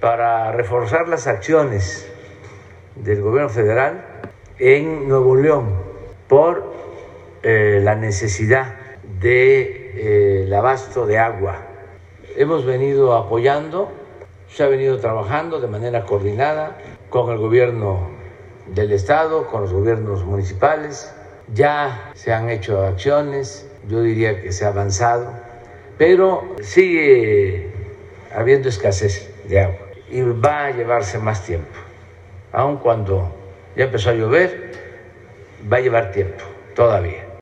para reforzar las acciones del gobierno federal en Nuevo León por la necesidad del abasto de agua. Hemos venido apoyando, se ha venido trabajando de manera coordinada con el gobierno del estado, con los gobiernos municipales. Ya se han hecho acciones, yo diría que se ha avanzado, pero sigue habiendo escasez de agua y va a llevarse más tiempo. Aun cuando ya empezó a llover, va a llevar tiempo todavía.